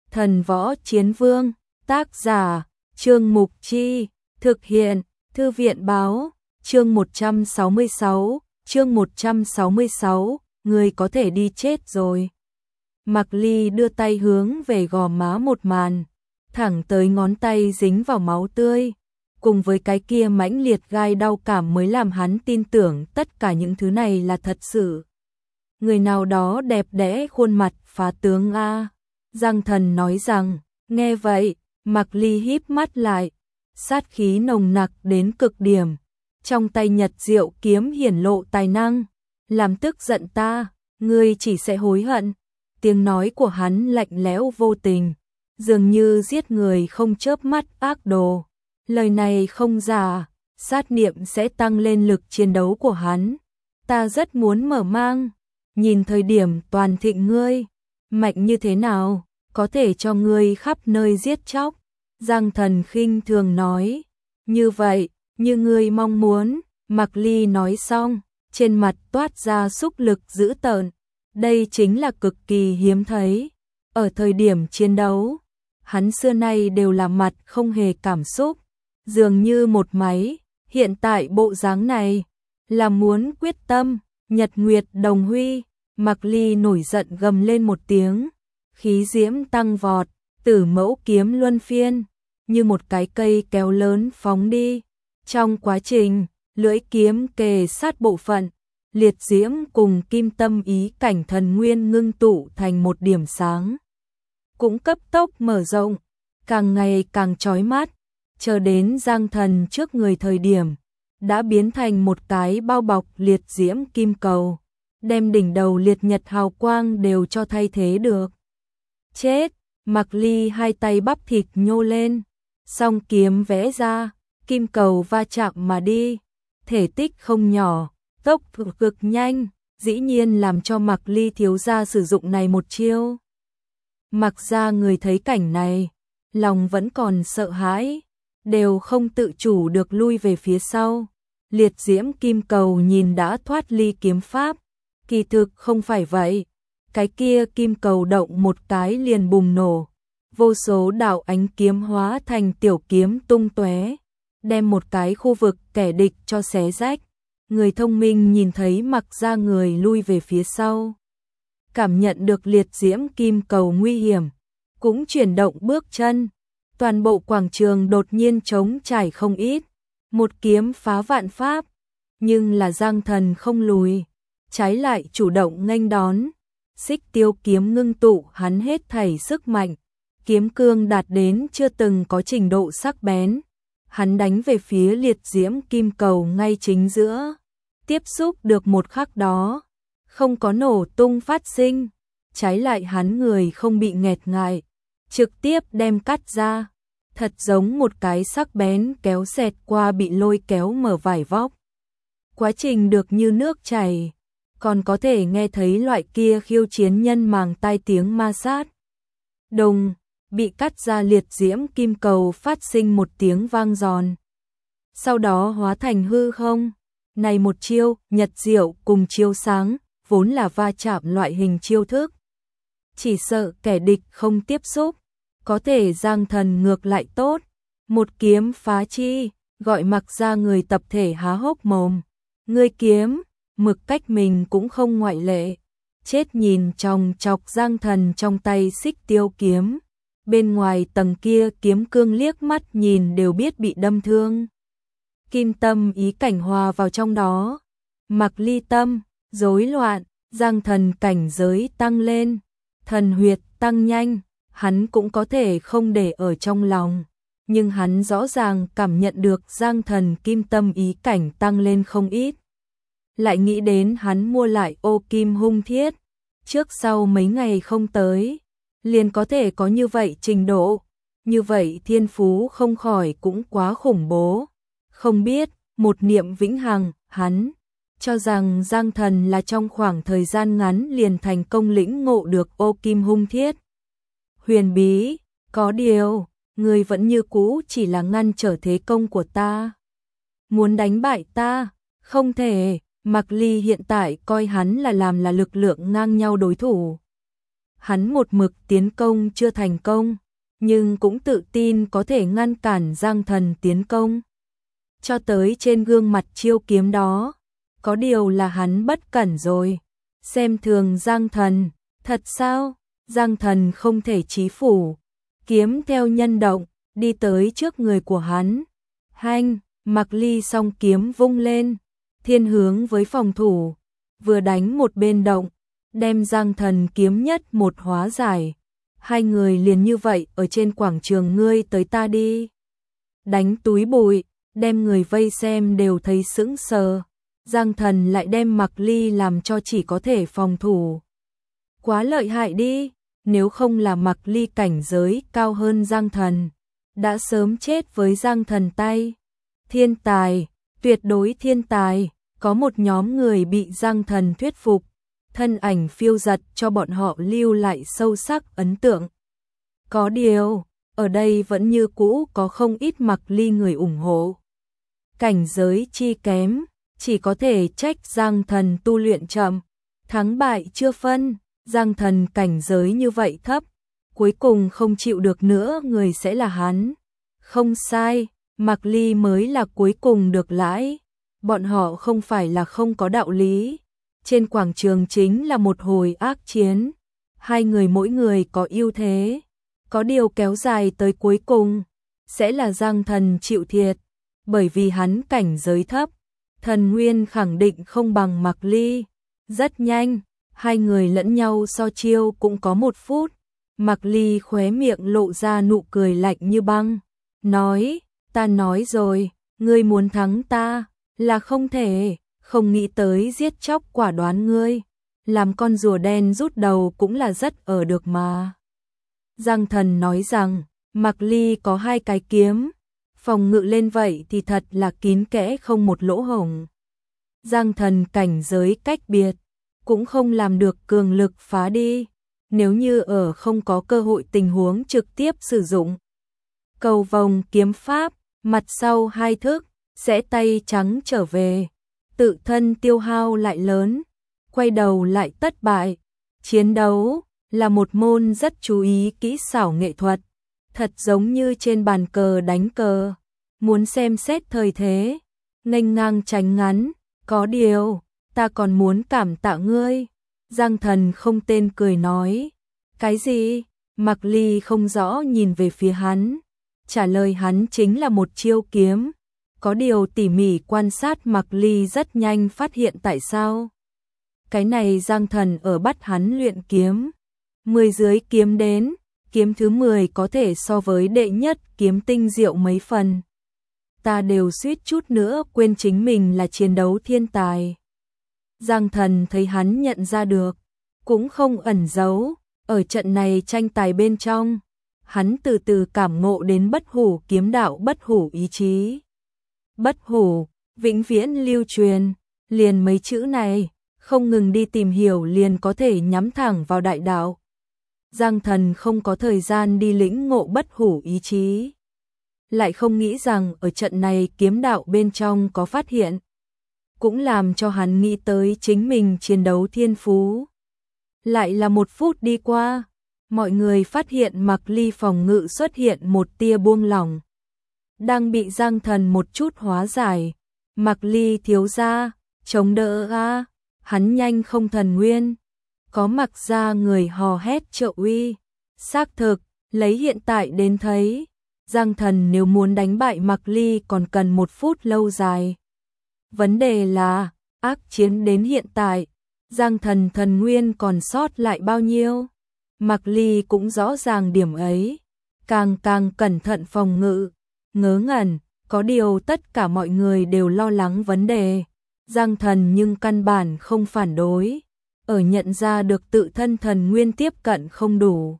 Thần Võ Chiến Vương, tác giả, Trương Mục Chi, thực hiện, Thư viện Báo, chương 166, người có thể đi chết rồi. Mạc Ly đưa tay hướng về gò má một màn, thẳng tới ngón tay dính vào máu tươi, cùng với cái kia mãnh liệt gai đau cảm mới làm hắn tin tưởng tất cả những thứ này là thật sự. Người nào đó đẹp đẽ khuôn mặt phá tướng a. Giang Thần nói rằng, nghe vậy, Mạc Ly híp mắt lại, sát khí nồng nặc đến cực điểm, trong tay Nhật Diệu kiếm hiển lộ tài năng, làm tức giận ta, ngươi chỉ sẽ hối hận. Tiếng nói của hắn lạnh lẽo vô tình, dường như giết người không chớp mắt ác đồ. Lời này không giả, sát niệm sẽ tăng lên lực chiến đấu của hắn. Ta rất muốn mở mang, nhìn thời điểm toàn thịnh ngươi, mạnh như thế nào, có thể cho ngươi khắp nơi giết chóc. Giang Thần khinh thường nói, như vậy, như ngươi mong muốn. Mạc Ly nói xong, trên mặt toát ra xúc lực dữ tợn. Đây chính là cực kỳ hiếm thấy. Ở thời điểm chiến đấu, hắn xưa nay đều là mặt không hề cảm xúc, dường như một máy. Hiện tại bộ dáng này là muốn quyết tâm, nhật nguyệt đồng huy. Mạc Ly nổi giận gầm lên một tiếng, khí diễm tăng vọt, Tử Mẫu kiếm luân phiên, như một cái cây kéo lớn phóng đi. Trong quá trình, lưỡi kiếm kề sát bộ phận, liệt diễm cùng kim tâm ý cảnh thần nguyên ngưng tụ thành một điểm sáng, cũng cấp tốc mở rộng, càng ngày càng chói mắt, chờ đến Giang Thần trước người thời điểm, đã biến thành một cái bao bọc liệt diễm kim cầu, đem đỉnh đầu liệt nhật hào quang đều cho thay thế được. Chết! Mạc Ly hai tay bắp thịt nhô lên, song kiếm vẽ ra, kim cầu va chạm mà đi, thể tích không nhỏ, tốc độ cực nhanh, dĩ nhiên làm cho Mạc Ly thiếu gia sử dụng này một chiêu. Mạc gia người thấy cảnh này, lòng vẫn còn sợ hãi, đều không tự chủ được lui về phía sau. Liệt diễm kim cầu nhìn đã thoát ly kiếm pháp, kỳ thực không phải vậy. Cái kia kim cầu động một cái liền bùng nổ, vô số đạo ánh kiếm hóa thành tiểu kiếm tung tóe, đem một cái khu vực kẻ địch cho xé rách. Người thông minh nhìn thấy Mạc gia người lui về phía sau, cảm nhận được liệt diễm kim cầu nguy hiểm, cũng chuyển động bước chân. Toàn bộ quảng trường đột nhiên trống trải không ít, một kiếm phá vạn pháp, nhưng là Giang Thần không lùi, trái lại chủ động nghênh đón. Xích tiêu kiếm ngưng tụ hắn hết thảy sức mạnh, kiếm cương đạt đến chưa từng có trình độ sắc bén. Hắn đánh về phía liệt diễm kim cầu ngay chính giữa, tiếp xúc được một khắc đó, không có nổ tung phát sinh, trái lại hắn người không bị nghẹt ngại, trực tiếp đem cắt ra, thật giống một cái sắc bén kéo xẹt qua bị lôi kéo mở vải vóc. Quá trình được như nước chảy, còn có thể nghe thấy loại kia khiêu chiến nhân màng tai tiếng ma sát. Đồng, bị cắt ra liệt diễm kim cầu phát sinh một tiếng vang giòn. Sau đó hóa thành hư không. Này một chiêu, nhật diệu cùng chiêu sáng, vốn là va chạm loại hình chiêu thức. Chỉ sợ kẻ địch không tiếp xúc, có thể Giang Thần ngược lại tốt. Một kiếm phá chi, gọi Mạc gia người tập thể há hốc mồm. Ngươi kiếm, mực cách mình cũng không ngoại lệ. Chết nhìn chòng chọc Giang Thần trong tay xích tiêu kiếm. Bên ngoài tầng kia kiếm cương liếc mắt nhìn đều biết bị đâm thương. Kim tâm ý cảnh hòa vào trong đó. Mạc Ly tâm, rối loạn, Giang Thần cảnh giới tăng lên. Thần huyệt tăng nhanh, hắn cũng có thể không để ở trong lòng. Nhưng hắn rõ ràng cảm nhận được Giang Thần kim tâm ý cảnh tăng lên không ít. Lại nghĩ đến hắn mua lại ô kim hung thiết, trước sau mấy ngày không tới, liền có thể có như vậy trình độ, như vậy thiên phú không khỏi cũng quá khủng bố. Không biết, một niệm vĩnh hằng, hắn cho rằng Giang Thần là trong khoảng thời gian ngắn liền thành công lĩnh ngộ được ô kim hung thiết. Huyền bí, có điều, người vẫn như cũ chỉ là ngăn trở thế công của ta. Muốn đánh bại ta, không thể. Mạc Ly hiện tại coi hắn là lực lượng ngang nhau đối thủ. hắn một mực tiến công chưa thành công, nhưng cũng tự tin có thể ngăn cản Giang Thần tiến công. Cho tới trên gương mặt chiêu kiếm đó, có điều là hắn bất cẩn rồi, xem thường Giang Thần, thật sao? Giang Thần không thể chí phủ, kiếm theo nhân động, đi tới trước người của hắn. Hanh, Mạc Ly song kiếm vung lên, thiên hướng với phòng thủ, vừa đánh một bên động, đem Giang Thần kiếm nhất một hóa giải. Hai người liền như vậy ở trên quảng trường ngươi tới ta đi. Đánh túi bụi, đem người vây xem đều thấy sững sờ. Giang Thần lại đem Mạc Ly làm cho chỉ có thể phòng thủ. Quá lợi hại đi, nếu không là Mạc Ly cảnh giới cao hơn Giang Thần, đã sớm chết với Giang Thần tay. Thiên tài, tuyệt đối thiên tài, có một nhóm người bị Giang Thần thuyết phục, thân ảnh phiêu giật cho bọn họ lưu lại sâu sắc ấn tượng. Có điều, ở đây vẫn như cũ có không ít Mạc Ly người ủng hộ. Cảnh giới chi kém, chỉ có thể trách Giang Thần tu luyện chậm, thắng bại chưa phân. Giang Thần cảnh giới như vậy thấp, cuối cùng không chịu được nữa người sẽ là hắn. Không sai, Mạc Ly mới là cuối cùng được lãi. Bọn họ không phải là không có đạo lý. Trên quảng trường chính là một hồi ác chiến. Hai người mỗi người có ưu thế. Có điều kéo dài tới cuối cùng, sẽ là Giang Thần chịu thiệt. Bởi vì hắn cảnh giới thấp, thần nguyên khẳng định không bằng Mạc Ly. Rất nhanh, hai người lẫn nhau so chiêu cũng có 1 phút. Mạc Ly khóe miệng lộ ra nụ cười lạnh như băng. Nói, ta nói rồi, ngươi muốn thắng ta, là không thể, không nghĩ tới giết chóc quả đoán ngươi. Làm con rùa đen rút đầu cũng là rất ở được mà. Giang Thần nói rằng, Mạc Ly có 2 cái kiếm, phòng ngự lên vậy thì thật là kín kẽ không một lỗ hổng. Giang Thần cảnh giới cách biệt, cũng không làm được cường lực phá đi, nếu như ở không có cơ hội tình huống trực tiếp sử dụng. Cầu vồng kiếm pháp, mặt sau 2 thức, sẽ tay trắng trở về, tự thân tiêu hao lại lớn, quay đầu lại thất bại. Chiến đấu là một môn rất chú ý kỹ xảo nghệ thuật, thật giống như trên bàn cờ đánh cờ, muốn xem xét thời thế, nghênh ngang tránh ngắn, có điều, ta còn muốn cảm tạ ngươi. Giang Thần không tên cười nói, cái gì? Mạc Ly không rõ nhìn về phía hắn, trả lời hắn chính là một chiêu kiếm. Có điều tỉ mỉ quan sát Mạc Ly rất nhanh phát hiện tại sao. Cái này Giang Thần ở bắt hắn luyện kiếm. 10 dưới kiếm đến, kiếm thứ 10 có thể so với đệ nhất kiếm tinh diệu mấy phần. Ta đều suýt chút nữa quên chính mình là chiến đấu thiên tài. Giang Thần thấy hắn nhận ra được, cũng không ẩn giấu, ở trận này tranh tài bên trong, hắn từ từ cảm ngộ đến bất hủ kiếm đạo, bất hủ ý chí. Bất hủ, vĩnh viễn lưu truyền, liền mấy chữ này, không ngừng đi tìm hiểu liền có thể nhắm thẳng vào đại đạo. Giang Thần không có thời gian đi lĩnh ngộ bất hủ ý chí. Lại không nghĩ rằng ở trận này kiếm đạo bên trong có phát hiện. Cũng làm cho hắn nghĩ tới chính mình chiến đấu thiên phú. Lại là 1 phút đi qua, mọi người phát hiện Mạc Ly phòng ngự xuất hiện một tia buông lỏng. Đang bị Giang Thần một chút hóa giải. Mạc Ly thiếu gia, chống đỡ a, hắn nhanh không thần nguyên. Có Mạc gia người hò hét trợ uy. Xác thực, lấy hiện tại đến thấy, Giang Thần nếu muốn đánh bại Mạc Ly còn cần 1 phút lâu dài. Vấn đề là, ác chiến đến hiện tại, Giang Thần thần nguyên còn sót lại bao nhiêu? Mạc Ly cũng rõ ràng điểm ấy, càng cẩn thận phòng ngự, ngớ ngẩn, có điều tất cả mọi người đều lo lắng vấn đề. Giang Thần nhưng căn bản không phản đối, ở nhận ra được tự thân thần nguyên tiếp cận không đủ.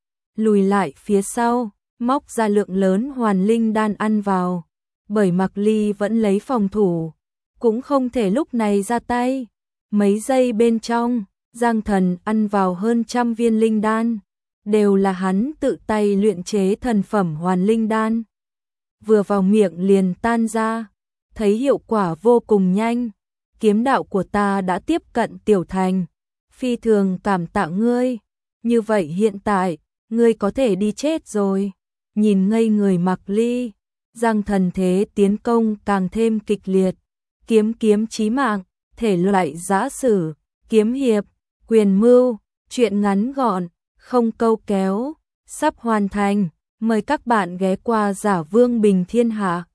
Lùi lại phía sau, móc ra lượng lớn hoàn linh đan ăn vào, bởi Mạc Ly vẫn lấy phòng thủ, cũng không thể lúc này ra tay. Mấy giây bên trong, Giang Thần ăn vào hơn 100 viên linh đan, đều là hắn tự tay luyện chế thần phẩm hoàn linh đan. Vừa vào miệng liền tan ra, thấy hiệu quả vô cùng nhanh. Kiếm đạo của ta đã tiếp cận tiểu thành, phi thường cảm tạ ngươi. Như vậy hiện tại, ngươi có thể đi chết rồi. Nhìn ngây người Mạc Ly, Giang Thần thế tiến công càng thêm kịch liệt. Kiếm chí mạng, thể loại giã sử, kiếm hiệp, quyền mưu, truyện ngắn gọn, không câu kéo, sắp hoàn thành. Mời các bạn ghé qua Giả Vương Bình Thiên Hạ.